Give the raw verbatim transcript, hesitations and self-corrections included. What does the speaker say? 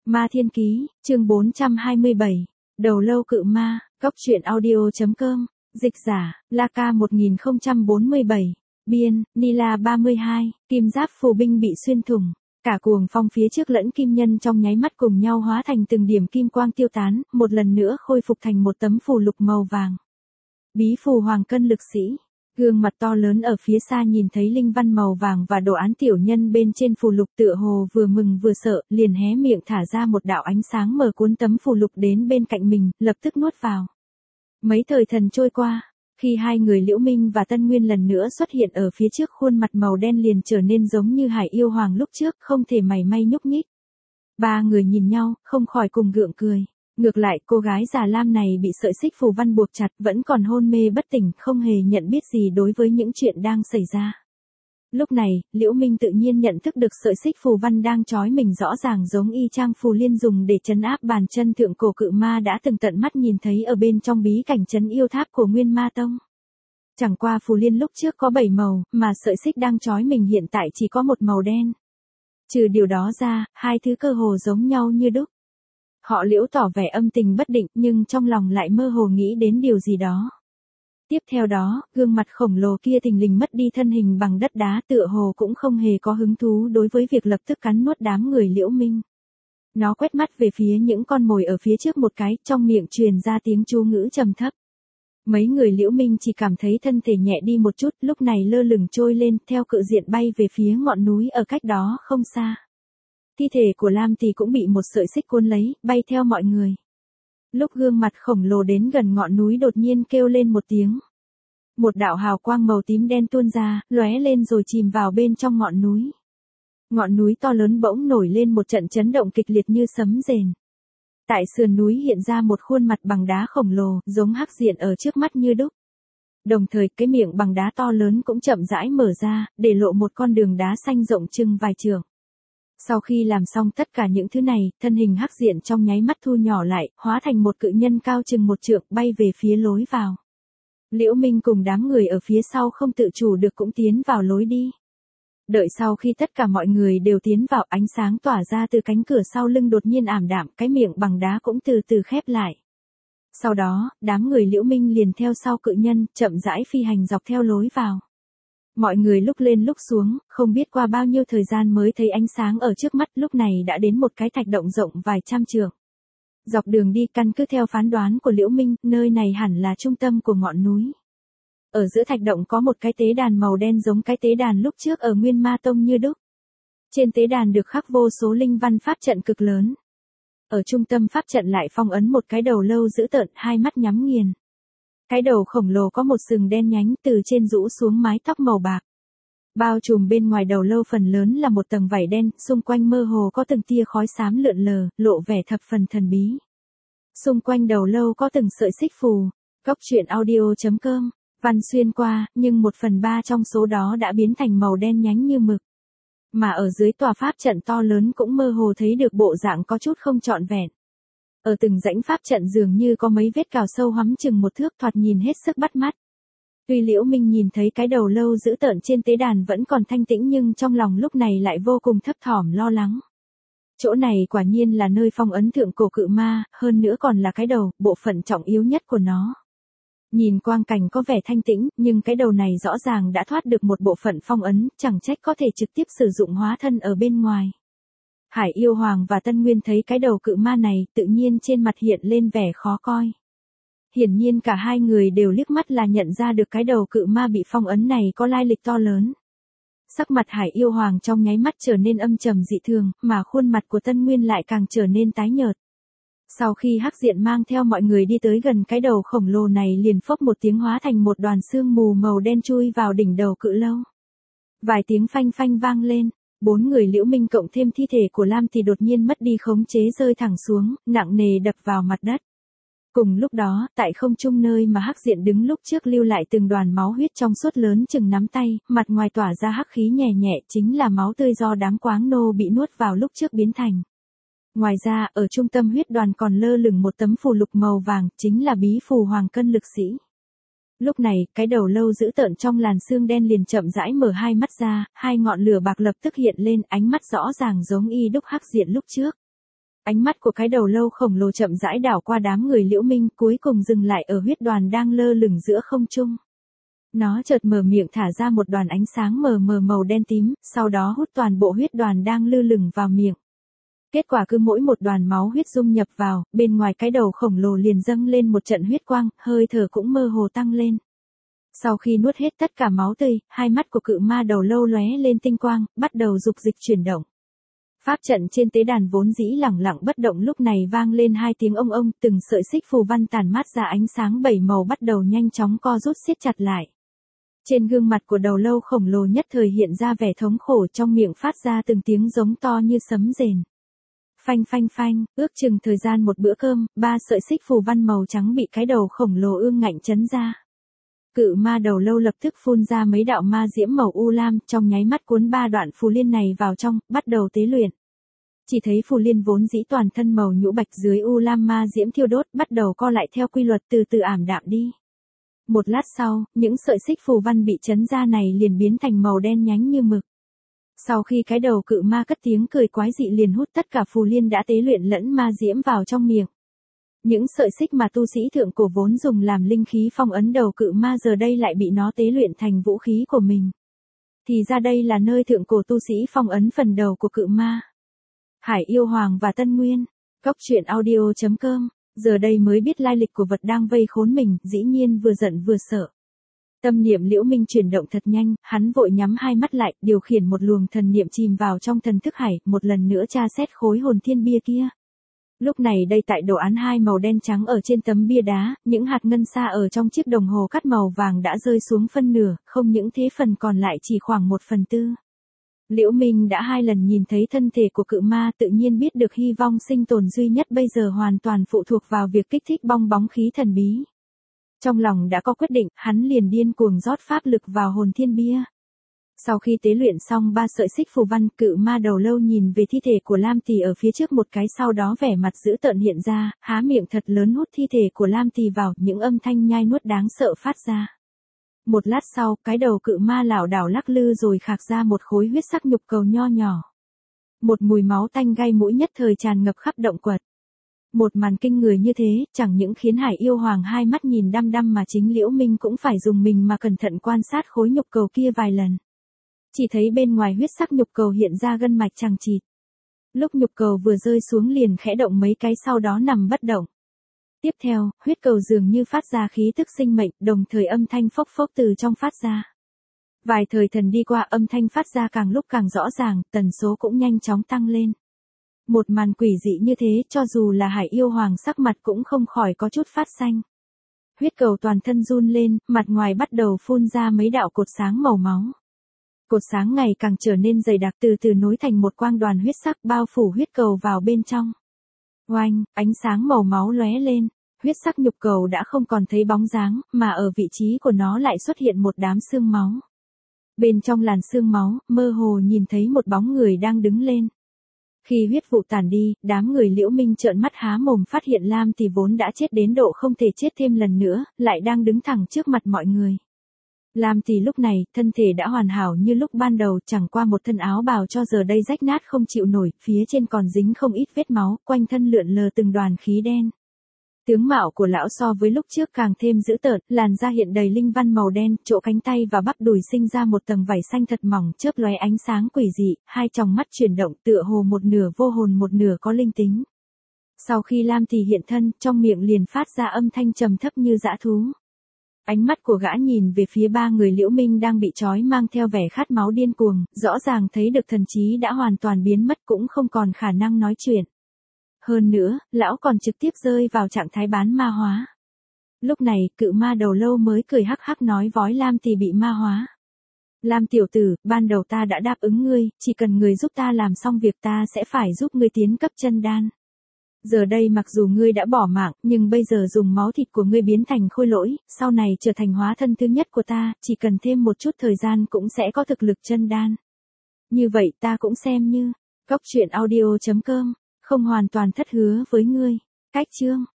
Ma Thiên Ký, chương bốn trăm hai mươi bảy, Đầu lâu cự ma, Cốc truyện audio.com, dịch giả, Laka một nghìn không trăm bốn mươi bảy, biên, Nila ba mươi hai, kim giáp phù binh bị xuyên thủng, cả cuồng phong phía trước lẫn kim nhân trong nháy mắt cùng nhau hóa thành từng điểm kim quang tiêu tán, một lần nữa khôi phục thành một tấm phù lục màu vàng. Bí phù hoàng cân lực sĩ. Gương mặt to lớn ở phía xa nhìn thấy linh văn màu vàng và đồ án tiểu nhân bên trên phù lục tựa hồ vừa mừng vừa sợ, liền hé miệng thả ra một đạo ánh sáng mở cuốn tấm phù lục đến bên cạnh mình, lập tức nuốt vào. Mấy thời thần trôi qua, khi hai người Liễu Minh và Tân Nguyên lần nữa xuất hiện ở phía trước, khuôn mặt màu đen liền trở nên giống như Hải Yêu Hoàng lúc trước, không thể mảy may nhúc nhích. Ba người nhìn nhau, không khỏi cùng gượng cười. Ngược lại, cô gái già lam này bị sợi xích phù văn buộc chặt, vẫn còn hôn mê bất tỉnh, không hề nhận biết gì đối với những chuyện đang xảy ra. Lúc này, Liễu Minh tự nhiên nhận thức được sợi xích phù văn đang trói mình rõ ràng giống y chang phù liên dùng để trấn áp bàn chân thượng cổ cự ma đã từng tận mắt nhìn thấy ở bên trong bí cảnh trấn yêu tháp của Nguyên Ma Tông. Chẳng qua phù liên lúc trước có bảy màu, mà sợi xích đang trói mình hiện tại chỉ có một màu đen. Trừ điều đó ra, hai thứ cơ hồ giống nhau như đúc. Họ Liễu tỏ vẻ âm tình bất định, nhưng trong lòng lại mơ hồ nghĩ đến điều gì đó. Tiếp theo đó, gương mặt khổng lồ kia thình lình mất đi thân hình bằng đất đá, tựa hồ cũng không hề có hứng thú đối với việc lập tức cắn nuốt đám người Liễu Minh. Nó quét mắt về phía những con mồi ở phía trước một cái, trong miệng truyền ra tiếng chú ngữ trầm thấp. Mấy người Liễu Minh chỉ cảm thấy thân thể nhẹ đi một chút, lúc này lơ lửng trôi lên, theo cự diện bay về phía ngọn núi ở cách đó không xa. Thi thể của Lam thì cũng bị một sợi xích cuốn lấy, bay theo mọi người. Lúc gương mặt khổng lồ đến gần ngọn núi đột nhiên kêu lên một tiếng. Một đạo hào quang màu tím đen tuôn ra, lóe lên rồi chìm vào bên trong ngọn núi. Ngọn núi to lớn bỗng nổi lên một trận chấn động kịch liệt như sấm rền. Tại sườn núi hiện ra một khuôn mặt bằng đá khổng lồ, giống hắc diện ở trước mắt như đúc. Đồng thời, cái miệng bằng đá to lớn cũng chậm rãi mở ra, để lộ một con đường đá xanh rộng chừng vài trượng. Sau khi làm xong tất cả những thứ này, thân hình hắc diện trong nháy mắt thu nhỏ lại, hóa thành một cự nhân cao chừng một trượng, bay về phía lối vào. Liễu Minh cùng đám người ở phía sau không tự chủ được cũng tiến vào lối đi. Đợi sau khi tất cả mọi người đều tiến vào, ánh sáng tỏa ra từ cánh cửa sau lưng đột nhiên ảm đạm, cái miệng bằng đá cũng từ từ khép lại. Sau đó, đám người Liễu Minh liền theo sau cự nhân, chậm rãi phi hành dọc theo lối vào. Mọi người lúc lên lúc xuống, không biết qua bao nhiêu thời gian mới thấy ánh sáng ở trước mắt, lúc này đã đến một cái thạch động rộng vài trăm trượng. Dọc đường đi, căn cứ theo phán đoán của Liễu Minh, nơi này hẳn là trung tâm của ngọn núi. Ở giữa thạch động có một cái tế đàn màu đen giống cái tế đàn lúc trước ở Nguyên Ma Tông như đúc. Trên tế đàn được khắc vô số linh văn pháp trận cực lớn. Ở trung tâm pháp trận lại phong ấn một cái đầu lâu dữ tợn, hai mắt nhắm nghiền. Cái đầu khổng lồ có một sừng đen nhánh từ trên rũ xuống, mái tóc màu bạc. Bao trùm bên ngoài đầu lâu phần lớn là một tầng vảy đen, xung quanh mơ hồ có từng tia khói xám lượn lờ, lộ vẻ thập phần thần bí. Xung quanh đầu lâu có từng sợi xích phù. Cốc truyện audio.com, văn xuyên qua, nhưng một phần ba trong số đó đã biến thành màu đen nhánh như mực. Mà ở dưới tòa pháp trận to lớn cũng mơ hồ thấy được bộ dạng có chút không trọn vẹn. Ở từng rãnh pháp trận dường như có mấy vết cào sâu hoắm chừng một thước, thoạt nhìn hết sức bắt mắt. Tuy Liễu Minh nhìn thấy cái đầu lâu dữ tợn trên tế đàn vẫn còn thanh tĩnh, nhưng trong lòng lúc này lại vô cùng thấp thỏm lo lắng. Chỗ này quả nhiên là nơi phong ấn thượng cổ cự ma, hơn nữa còn là cái đầu, bộ phận trọng yếu nhất của nó. Nhìn quang cảnh có vẻ thanh tĩnh, nhưng cái đầu này rõ ràng đã thoát được một bộ phận phong ấn, chẳng trách có thể trực tiếp sử dụng hóa thân ở bên ngoài. Hải Yêu Hoàng và Tân Nguyên thấy cái đầu cự ma này, tự nhiên trên mặt hiện lên vẻ khó coi. Hiển nhiên cả hai người đều liếc mắt là nhận ra được cái đầu cự ma bị phong ấn này có lai lịch to lớn. Sắc mặt Hải Yêu Hoàng trong nháy mắt trở nên âm trầm dị thường, mà khuôn mặt của Tân Nguyên lại càng trở nên tái nhợt. Sau khi hắc diện mang theo mọi người đi tới gần cái đầu khổng lồ này, liền phốc một tiếng hóa thành một đoàn sương mù màu đen chui vào đỉnh đầu cự lâu. Vài tiếng phanh phanh vang lên. Bốn người Liễu Minh cộng thêm thi thể của Lam thì đột nhiên mất đi khống chế, rơi thẳng xuống, nặng nề đập vào mặt đất. Cùng lúc đó, tại không trung nơi mà hắc diện đứng lúc trước lưu lại từng đoàn máu huyết trong suốt lớn chừng nắm tay, mặt ngoài tỏa ra hắc khí nhẹ nhẹ, chính là máu tươi do đám quáng nô bị nuốt vào lúc trước biến thành. Ngoài ra, ở trung tâm huyết đoàn còn lơ lửng một tấm phù lục màu vàng, chính là bí phù hoàng cân lực sĩ. Lúc này, cái đầu lâu dữ tợn trong làn xương đen liền chậm rãi mở hai mắt ra, hai ngọn lửa bạc lập tức hiện lên, ánh mắt rõ ràng giống y đúc hắc diện lúc trước. Ánh mắt của cái đầu lâu khổng lồ chậm rãi đảo qua đám người Liễu Minh, cuối cùng dừng lại ở huyết đoàn đang lơ lửng giữa không trung. Nó chợt mở miệng thả ra một đoàn ánh sáng mờ mờ màu đen tím, sau đó hút toàn bộ huyết đoàn đang lơ lửng vào miệng. Kết quả cứ mỗi một đoàn máu huyết dung nhập vào, bên ngoài cái đầu khổng lồ liền dâng lên một trận huyết quang, hơi thở cũng mơ hồ tăng lên. Sau khi nuốt hết tất cả máu tươi, hai mắt của cự ma đầu lâu lóe lên tinh quang, bắt đầu dục dịch chuyển động. Pháp trận trên tế đàn vốn dĩ lẳng lặng bất động lúc này vang lên hai tiếng ông ông, từng sợi xích phù văn tản mát ra ánh sáng bảy màu bắt đầu nhanh chóng co rút siết chặt lại. Trên gương mặt của đầu lâu khổng lồ nhất thời hiện ra vẻ thống khổ, trong miệng phát ra từng tiếng giống to như sấm rền. Phanh phanh phanh, ước chừng thời gian một bữa cơm, ba sợi xích phù văn màu trắng bị cái đầu khổng lồ ương ngạnh chấn ra. Cự ma đầu lâu lập tức phun ra mấy đạo ma diễm màu u lam, trong nháy mắt cuốn ba đoạn phù liên này vào trong, bắt đầu tế luyện. Chỉ thấy phù liên vốn dĩ toàn thân màu nhũ bạch dưới u lam ma diễm thiêu đốt, bắt đầu co lại theo quy luật từ từ ảm đạm đi. Một lát sau, những sợi xích phù văn bị chấn ra này liền biến thành màu đen nhánh như mực. Sau khi cái đầu cự ma cất tiếng cười quái dị liền hút tất cả phù liên đã tế luyện lẫn ma diễm vào trong miệng. Những sợi xích mà tu sĩ thượng cổ vốn dùng làm linh khí phong ấn đầu cự ma giờ đây lại bị nó tế luyện thành vũ khí của mình. Thì ra đây là nơi thượng cổ tu sĩ phong ấn phần đầu của cự ma. Hải Yêu Hoàng và Tân Nguyên, Cốc Truyện Audio chấm com, giờ đây mới biết lai lịch của vật đang vây khốn mình, dĩ nhiên vừa giận vừa sợ. Tâm niệm Liễu Minh chuyển động thật nhanh, hắn vội nhắm hai mắt lại, điều khiển một luồng thần niệm chìm vào trong thần thức hải, một lần nữa tra xét khối hồn thiên bia kia. Lúc này đây tại đồ án hai màu đen trắng ở trên tấm bia đá, những hạt ngân sa ở trong chiếc đồng hồ cắt màu vàng đã rơi xuống phân nửa, không những thế phần còn lại chỉ khoảng một phần tư. Liễu Minh đã hai lần nhìn thấy thân thể của cự ma, tự nhiên biết được hy vọng sinh tồn duy nhất bây giờ hoàn toàn phụ thuộc vào việc kích thích bong bóng khí thần bí. Trong lòng đã có quyết định, hắn liền điên cuồng rót pháp lực vào hồn thiên bia. Sau khi tế luyện xong ba sợi xích phù văn, cự ma đầu lâu nhìn về thi thể của Lam Tỷ ở phía trước một cái, sau đó vẻ mặt dữ tợn hiện ra, há miệng thật lớn hút thi thể của Lam Tỷ vào, những âm thanh nhai nuốt đáng sợ phát ra. Một lát sau, cái đầu cự ma lảo đảo lắc lư rồi khạc ra một khối huyết sắc nhục cầu nho nhỏ. Một mùi máu tanh gai mũi nhất thời tràn ngập khắp động quật. Một màn kinh người như thế, chẳng những khiến Hải Yêu Hoàng hai mắt nhìn đăm đăm mà chính Liễu Minh cũng phải dùng mình mà cẩn thận quan sát khối nhục cầu kia vài lần. Chỉ thấy bên ngoài huyết sắc nhục cầu hiện ra gân mạch chằng chịt. Lúc nhục cầu vừa rơi xuống liền khẽ động mấy cái sau đó nằm bất động. Tiếp theo, huyết cầu dường như phát ra khí tức sinh mệnh, đồng thời âm thanh phốc phốc từ trong phát ra. Vài thời thần đi qua, âm thanh phát ra càng lúc càng rõ ràng, tần số cũng nhanh chóng tăng lên. Một màn quỷ dị như thế, cho dù là Hải Yêu Hoàng sắc mặt cũng không khỏi có chút phát xanh. Huyết cầu toàn thân run lên, mặt ngoài bắt đầu phun ra mấy đạo cột sáng màu máu. Cột sáng ngày càng trở nên dày đặc, từ từ nối thành một quang đoàn huyết sắc bao phủ huyết cầu vào bên trong. Oanh, ánh sáng màu máu lóe lên, huyết sắc nhục cầu đã không còn thấy bóng dáng, mà ở vị trí của nó lại xuất hiện một đám xương máu. Bên trong làn xương máu, mơ hồ nhìn thấy một bóng người đang đứng lên. Khi huyết vụ tản đi, đám người Liễu Minh trợn mắt há mồm phát hiện Lam Tỷ vốn đã chết đến độ không thể chết thêm lần nữa, lại đang đứng thẳng trước mặt mọi người. Lam Tỷ lúc này, thân thể đã hoàn hảo như lúc ban đầu, chẳng qua một thân áo bào cho giờ đây rách nát không chịu nổi, phía trên còn dính không ít vết máu, quanh thân lượn lờ từng đoàn khí đen. Tướng mạo của lão so với lúc trước càng thêm dữ tợn, làn da hiện đầy linh văn màu đen, chỗ cánh tay và bắp đùi sinh ra một tầng vảy xanh thật mỏng, chớp lóe ánh sáng quỷ dị, hai tròng mắt chuyển động tựa hồ một nửa vô hồn một nửa có linh tính. Sau khi Lam Tỷ hiện thân, trong miệng liền phát ra âm thanh trầm thấp như dã thú. Ánh mắt của gã nhìn về phía ba người Liễu Minh đang bị trói mang theo vẻ khát máu điên cuồng, rõ ràng thấy được thần trí đã hoàn toàn biến mất cũng không còn khả năng nói chuyện. Hơn nữa, lão còn trực tiếp rơi vào trạng thái bán ma hóa. Lúc này, cự ma đầu lâu mới cười hắc hắc nói vói Lam Tỷ bị ma hóa. Lam tiểu tử, ban đầu ta đã đáp ứng ngươi, chỉ cần ngươi giúp ta làm xong việc ta sẽ phải giúp ngươi tiến cấp chân đan. Giờ đây mặc dù ngươi đã bỏ mạng, nhưng bây giờ dùng máu thịt của ngươi biến thành khôi lỗi, sau này trở thành hóa thân thứ nhất của ta, chỉ cần thêm một chút thời gian cũng sẽ có thực lực chân đan. Như vậy ta cũng xem như, Cốc Truyện Audio chấm com, không hoàn toàn thất hứa với ngươi. Cách chương